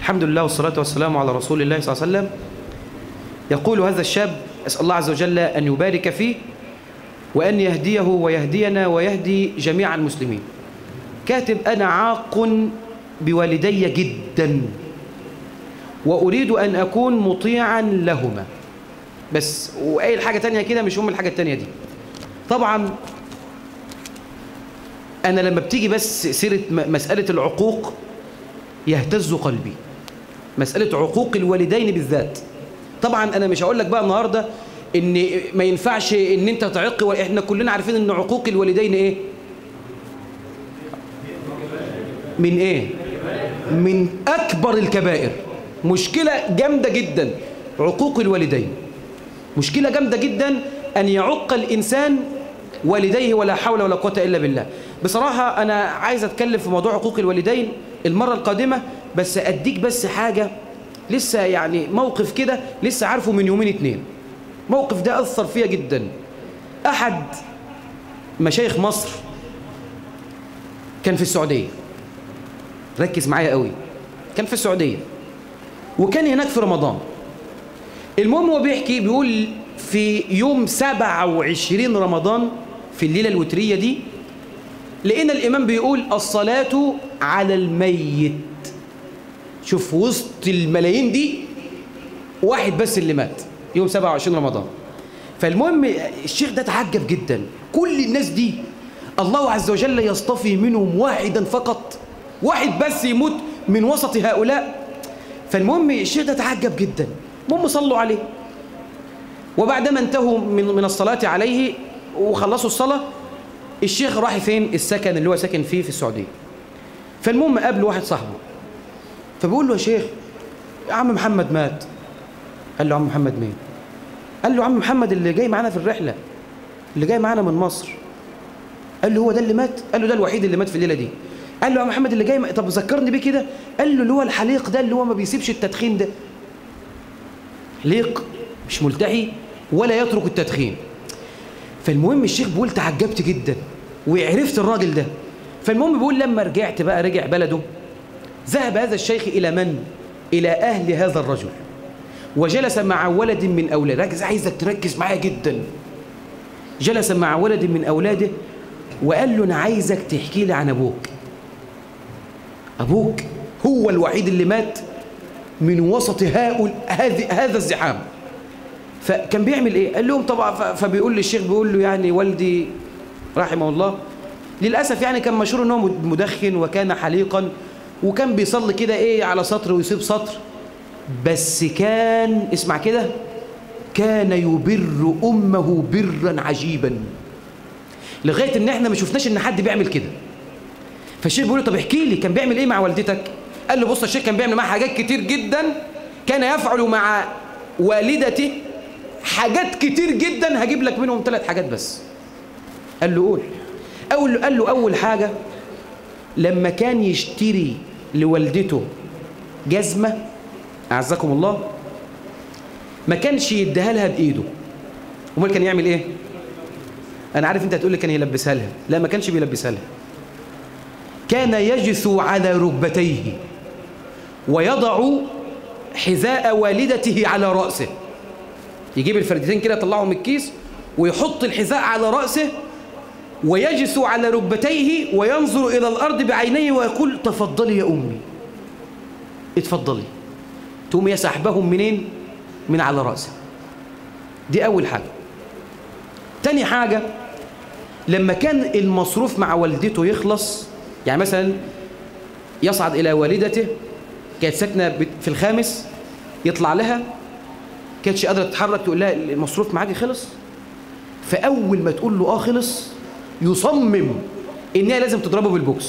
الحمد لله والصلاة والسلام على رسول الله صلى الله عليه وسلم. يقول هذا الشاب: أسأل الله عز وجل أن يبارك فيه وأن يهديه ويهدينا ويهدي جميع المسلمين. كاتب: أنا عاق بوالدي جدا وأريد أن أكون مطيعا لهما. بس وأي حاجة تانية كده مش هم الحاجة التانية دي. طبعا أنا لما بتيجي بس سيرة مسألة العقوق يهتز قلبي، مسألة عقوق الوالدين بالذات. طبعا أنا مش هقول لك بقى النهاردة إن ما ينفعش إن أنت تعق، وإحنا كلنا عارفين إن عقوق الوالدين إيه؟ من إيه؟ من أكبر الكبائر. مشكلة جامدة جدا عقوق الوالدين، مشكلة جامدة جدا أن يعق الإنسان والديه ولا حول ولا قوة إلا بالله. بصراحة أنا عايز أتكلم في موضوع عقوق الوالدين المرة القادمة، بس أديك بس حاجة لسه يعني موقف كده لسه عارفه من يومين اتنين. موقف ده أثر فيا جدا. أحد مشايخ مصر كان في السعودية، ركز معايا قوي، كان في السعودية وكان هناك في رمضان. المهم هو بيحكي بيقول في يوم 27 رمضان في الليلة الوترية دي لقينا الإمام بيقول الصلاة على الميت. شوف وسط الملايين دي واحد بس اللي مات يوم 27 رمضان. فالمهم الشيخ ده تعجب جدا، كل الناس دي الله عز وجل يصطفي منهم واحدا فقط، واحد بس يموت من وسط هؤلاء. فالمهم الشيخ ده تعجب جدا. المهم صلوا عليه، وبعدما انتهوا من الصلاة عليه وخلصوا الصلاة الشيخ راح فين؟ السكن اللي هو ساكن فيه في السعودية. فالمهم قابل واحد صاحبه فبيقول له: يا شيخ يا عم محمد مات. قال له: عم محمد مين؟ قال له: عم محمد اللي جاي معانا في الرحلة، اللي جاي معانا من مصر. قال له: هو ده اللي مات؟ قال له: ده الوحيد اللي مات في الليلة دي. قال له: يا عم محمد اللي جاي طب ذكرني بيه كده. قال له: اللي هو الحليق ده اللي هو ما بيسيبش التدخين ده، حليق مش ملتحي ولا يترك التدخين. فالمهم الشيخ بيقول تعجبت جدا وعرفت الراجل ده. فالمهم بيقول لما رجعت بقى رجع بلده، ذهب هذا الشيخ إلى من؟ إلى أهل هذا الرجل، وجلس مع ولد من أولاده. ركز، عايزك تركز معايا جدا. جلس مع ولد من أولاده وقال له: أنا عايزك تحكي لي عن أبوك. أبوك هو الوحيد اللي مات من وسط هذا الزحام. فكان بيعمل إيه؟ قال لهم طبعا. فبيقول للشيخ بيقول له: يعني والدي رحمه الله للأسف يعني كان مشهور أنه مدخن وكان حليقا وكان بيصلي كده إيه على سطر ويسيب سطر، بس كان اسمع كده كان يبر أمه برا عجيبا، لغاية إن إحنا ما شفناش إن حد بيعمل كده. فالشيخ بيقول له: طب احكي لي كان بيعمل إيه مع والدتك؟ قال له: بص الشيخ كان بيعمل معها حاجات كتير جدا، كان يفعل مع والدته حاجات كتير جدا، هجيب لك منهم 3 حاجات بس. قال له: قول. قال له: أول حاجة لما كان يشتري لوالدته جزمة أعزكم الله ما كانش يديها لها بإيده. امال كان يعمل إيه؟ أنا عارف أنت هتقول لي كان يلبسها لها. لا، ما كانش بيلبسها لها. كان يجثو على ركبتيه ويضع حذاء والدته على رأسه. يجيب الفردتين كده يطلعهم من الكيس ويحط الحذاء على رأسه ويجثو على ركبتيه وينظر إلى الأرض بعينيه ويقول: تفضلي يا أمي، اتفضلي. تقوم يسحبهم منين؟ من على رأسه. دي أول حاجة. تاني حاجة لما كان المصروف مع والدته يخلص، يعني مثلا يصعد إلى والدته كانت ساكنة في الخامس، يطلع لها كانتش قادرة تتحرك، تقول لها: المصروف معاكي خلص. فأول ما تقول له خلص يصمم إنها لازم تضربه بالبوكس.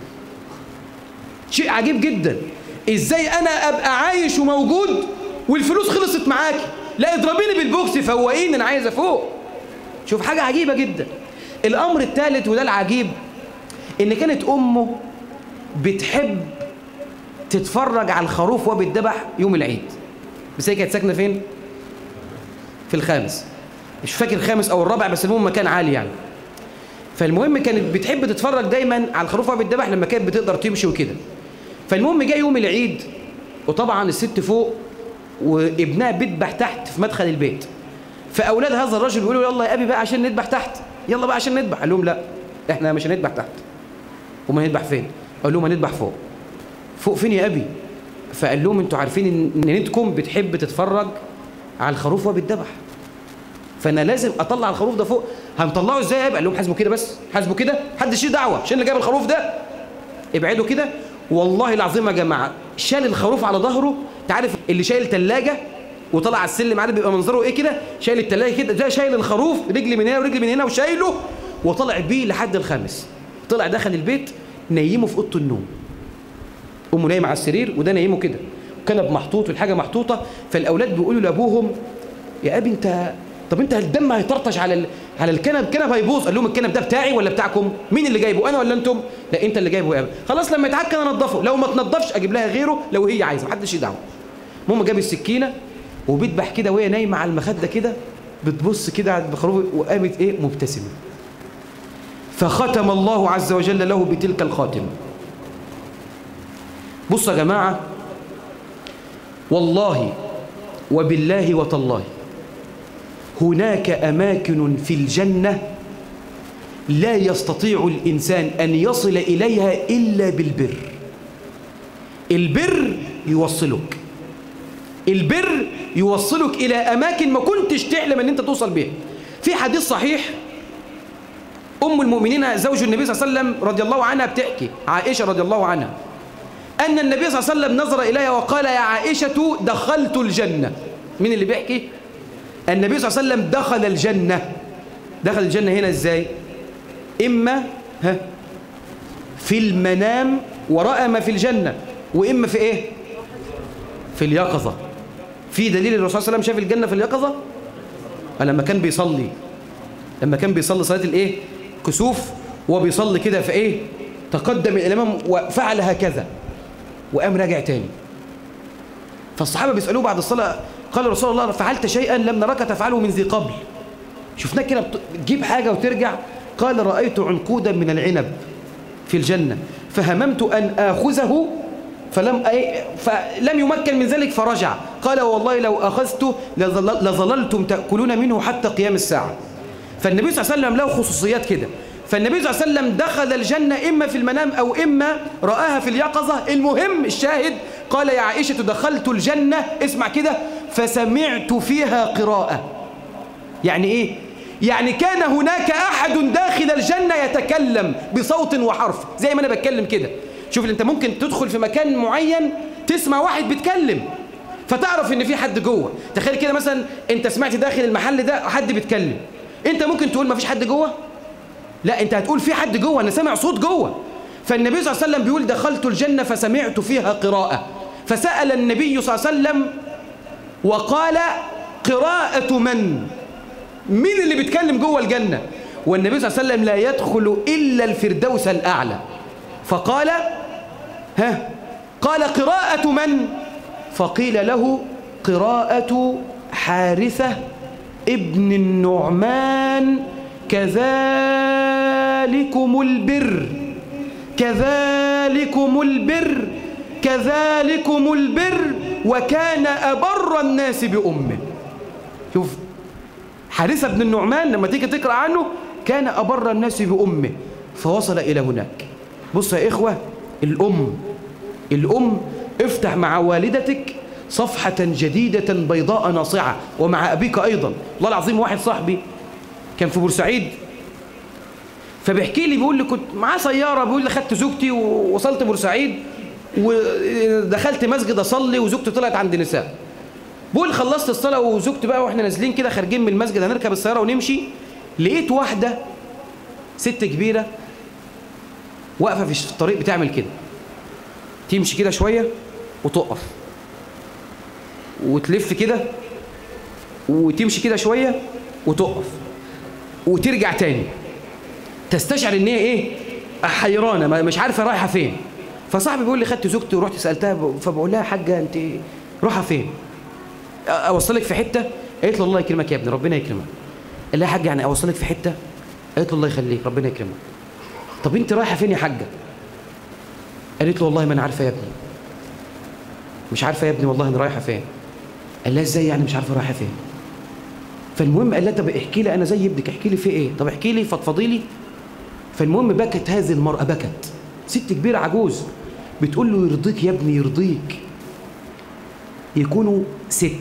شيء عجيب جدا. إزاي أنا أبقى عايش وموجود والفلوس خلصت معاكي؟ لا، اضربيني بالبوكس، فوقيني، أنا عايز أفوق. شوف حاجة عجيبة جدا. الأمر الثالث وده العجيب، إن كانت أمه بتحب تتفرج على الخروف وهو بيتذبح يوم العيد. بس هي كانت ساكنة فين؟ في الخامس، مش فاكر الخامس أو الرابع، بس المهم مكان عالي يعني. فالمهم كانت بتحب تتفرج دايما على الخروف وهو بيتذبح لما كانت بتقدر تمشي وكده. فالمهم جاء يوم العيد وطبعا الست فوق وابنها بيذبح تحت في مدخل البيت، فاولاد هذا الرجل بيقولوا يلا يا ابي بقى عشان نذبح تحت، يلا بقى عشان نذبح. قال لهم لا، احنا مش هنذبح تحت. وما هنذبح فين؟ قال لهم هنذبح فوق. فوق فين يا ابي؟ فقال لهم انتوا عارفين ان نيتكم بتحب تتفرج على الخروف وهو بيتذبح، فانا لازم اطلع الخروف ده فوق. هنطلعه ازاي يا ابي؟ قال لهم حاسبوا كده بس، حاسبوا كده، محدش ليه دعوه، عشان اللي جاب الخروف ده ابعدوا كده. والله العظيم يا جماعه شال الخروف على ظهره. تعرف اللي شايل ثلاجه وطلع على السلم عارف بيبقى منظره ايه كده؟ شايل الثلاجه كده، ده شايل الخروف رجل من هنا ورجل من هنا وشايله وطلع بيه لحد الخامس. طلع دخل البيت نيمه في اوضه النوم، امه نايمه على السرير وده نايمه كده، كنب محطوط والحاجه محطوطه. فالاولاد بيقولوا لابوهم يا ابي انت الدم هيطرطش على الكنب هيبوظ. قال لهم الكنب ده بتاعي ولا بتاعكم؟ مين اللي جايبه، انا ولا انتم؟ لا انت اللي جايبه يا ابي. خلاص لما يتعكن انا انضفه، لو ما تنضفش اجيب لها غيره لو هي عايزه، محدش يدعوه. المهم جاب السكينه وبيذبح كده وهي نايمه على المخده كده، بتبص كده على الخروف وقامت ايه مبتسمه. فختم الله عز وجل له بتلك الخاتمه. بصوا يا جماعه، والله وبالله وتالله هناك أماكن في الجنة لا يستطيع الإنسان أن يصل إليها إلا بالبر. البر يوصلك، البر يوصلك إلى أماكن ما كنتش تعلم أن أنت توصل بها. في حديث صحيح أم المؤمنين زوج النبي صلى الله عليه وسلم رضي الله عنها بتحكي، عائشة رضي الله عنها، أن النبي صلى الله عليه وسلم نظر إليها وقال يا عائشة دخلت الجنة. مين اللي بيحكي؟ النبي صلى الله عليه وسلم دخل الجنة. دخل الجنة هنا إزاي؟ إما في المنام ورأى ما في الجنة، وإما في إيه؟ في اليقظة. في دليل الرسول صلى الله عليه وسلم شاف الجنة في اليقظة لما كان بيصلي صلاة الإيه؟ كسوف، وبيصلي كده في إيه؟ تقدم الإمام وفعل هكذا وقام راجع تاني. فالصحابة بيسألوه بعد الصلاة قال رسول الله فعلت شيئا لم نراك تفعله من ذي قبل، شفناك كده بتجيب حاجة وترجع. قال رأيت عنقودا من العنب في الجنة فهممت أن آخذه فلم يمكن من ذلك فرجع. قال والله لو أخذته لظللتم تأكلون منه حتى قيام الساعة. فالنبي صلى الله عليه وسلم له خصوصيات كده. فالنبي صلى الله عليه وسلم دخل الجنة إما في المنام أو إما رآها في اليقظة. المهم الشاهد قال يا عائشة دخلت الجنة، اسمع كده، فسمعت فيها قراءة. يعني إيه؟ يعني كان هناك أحد داخل الجنة يتكلم بصوت وحرف زي ما أنا بتكلم كده. شوف أنت ممكن تدخل في مكان معين تسمع واحد بيتكلم فتعرف إن في حد جوه. تخيل كده مثلا أنت سمعت داخل المحل ده حد بيتكلم، أنت ممكن تقول ما فيش حد جوه؟ لا، أنت هتقول في حد جوه، أنا سامع صوت جوه. فالنبي صلى الله عليه وسلم بيقول دخلت الجنة فسمعت فيها قراءة. فسأل النبي صلى الله عليه وسلم وقال قراءة مين اللي بيتكلم جوه الجنة؟ والنبي صلى الله عليه وسلم لا يدخل إلا الفردوس الأعلى. فقال قال قراءة من؟ فقيل له قراءة حارثة ابن النعمان كذلكم البر كذلكم البر كذلكم البر وكان أبر الناس بأمه. شوف حارثة بن النعمان لما تيجي تقرأ عنه كان أبر الناس بأمه فوصل إلى هناك. بص يا إخوة، الأم افتح مع والدتك صفحة جديدة بيضاء ناصعة، ومع أبيك أيضا. الله العظيم واحد صاحبي كان في بورسعيد فبيحكي لي بيقول لي كنت معاه سيارة، بيقول لي خدت زوجتي ووصلت بورسعيد ودخلت مسجد أصلي وزوجتي طلعت عند نساء. بقول خلصت الصلاة وزوجتي بقى واحنا نازلين كده خارجين من المسجد هنركب السيارة ونمشي، لقيت واحدة ست كبيرة واقفة في الطريق بتعمل كده، تمشي كده شوية وتقف وتلف كده وتمشي كده شوية وتقف وترجع تاني، تستشعر ان هي ايه؟ حيرانة مش عارفة رايحة فين. فصاحبي بيقول لي خدت زوجتي ورحت سألتها فبقول لها حاجة انت رايحة فين؟ اوصلك في حته؟ قالت له الله يكرمك يا ابني ربنا يكرمك. قال لها يا حاجه يعني اوصلك في حته؟ قالت له الله يخليك ربنا يكرمك. طب انت رايحه فين يا حاجه؟ قالت له والله ما انا عارفه يا ابني. مش عارفة يا ابني والله أنا رايحة فين. قال لها إزاي يعني مش عارفة رايحة فين؟ فالمهم قال لها طب احكي لي، أنا زي ابنك، احكي لي في إيه؟ طب احكي لي، فضفضي لي. فالمهم بكت هذه المرأة، بكت، ست كبيرة عجوز، بتقول له يرضيك يا ابني يرضيك يكونوا 6.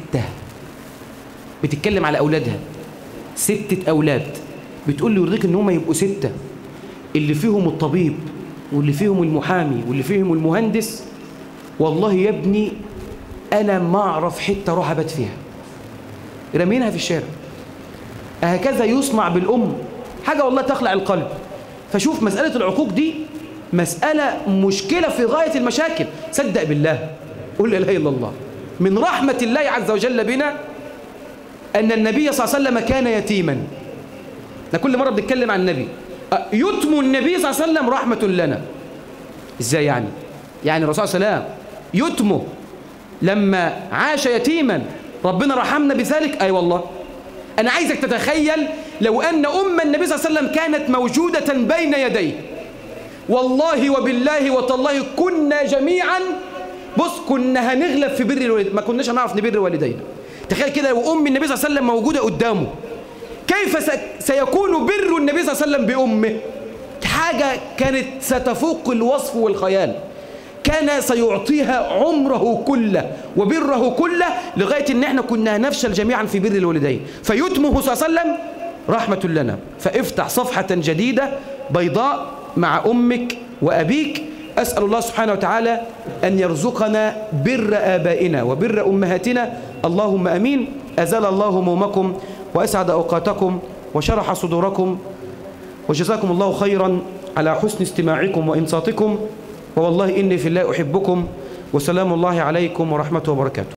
بتتكلم على أولادها، 6 أولاد، بتقول له يرضيك إن هم يبقوا 6، اللي فيهم الطبيب واللي فيهم المحامي واللي فيهم المهندس. والله يا ابني أنا ما أعرف حتة أروح أبات فيها، رمينها في الشارع. هكذا يصنع بالأم، حاجة والله تخلع القلب. فشوف مسألة العقوق دي مسألة مشكلة في غاية المشاكل. صدق بالله، قل لا إله إلا الله. من رحمة الله عز وجل بنا أن النبي صلى الله عليه وسلم كان يتيما. احنا كل مرة بنتكلم عن النبي، يتم النبي صلى الله عليه وسلم رحمة لنا. ازاي يعني؟ يعني الرسول صلى الله عليه وسلم يتمه لما عاش يتيما ربنا رحمنا بذلك. أي والله أنا عايزك تتخيل لو أن أم النبي صلى الله عليه وسلم كانت موجودة بين يديه، والله وبالله وتالله كنا جميعا كنا هنغلب في بر الوالدين، ما كناش هنعرف نبر والدينا. تخيل كده لو أم النبي صلى الله عليه وسلم موجودة قدامه، كيف سيكون بر النبي صلى الله عليه وسلم بأمه؟ حاجة كانت ستفوق الوصف والخيال. كان سيعطيها عمره كله وبره كله لغاية ان احنا كنا هنفشل جميعا في بر الوالدين. فيتمه صلى الله عليه وسلم رحمة لنا. فافتح صفحة جديدة بيضاء مع أمك وأبيك. أسأل الله سبحانه وتعالى أن يرزقنا بر آبائنا وبر أمهاتنا، اللهم أمين. أزال الله همومكم وأسعد أوقاتكم وشرح صدوركم، وجزاكم الله خيرا على حسن استماعكم وإنصاتكم، ووالله إني في الله أحبكم، وسلام الله عليكم ورحمته وبركاته.